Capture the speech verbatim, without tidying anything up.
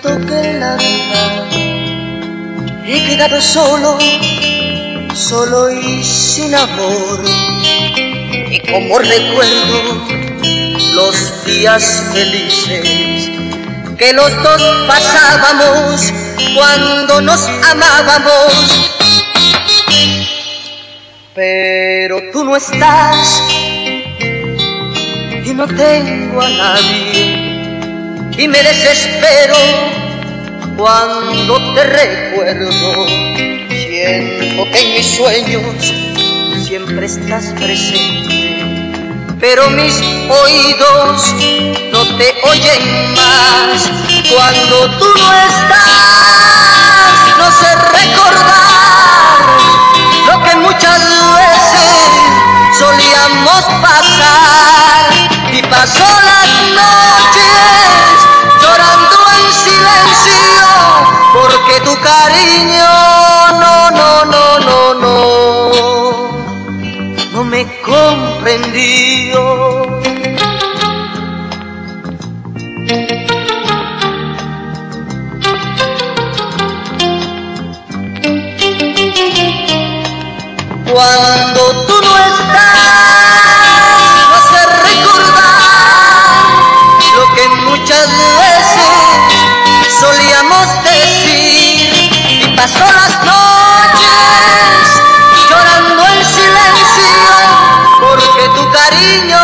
que en la vida he quedado solo, solo y sin amor. Y como recuerdo los días felices que los dos pasábamos cuando nos amábamos. Pero tú no estás y no tengo a nadie, y me desespero cuando te recuerdo. Siento que en mis sueños siempre estás presente, pero mis oídos no te oyen más. Cuando tú no estás, no sé recordar lo que muchas veces solíamos pasar, y pasó las noches llorando en silencio, porque tu cariño no, no, no, no, no, no me comprendió. Cuando tú no estás, no sé recordar lo que muchas veces solíamos decir, y pasó las noches llorando en silencio, porque tu cariño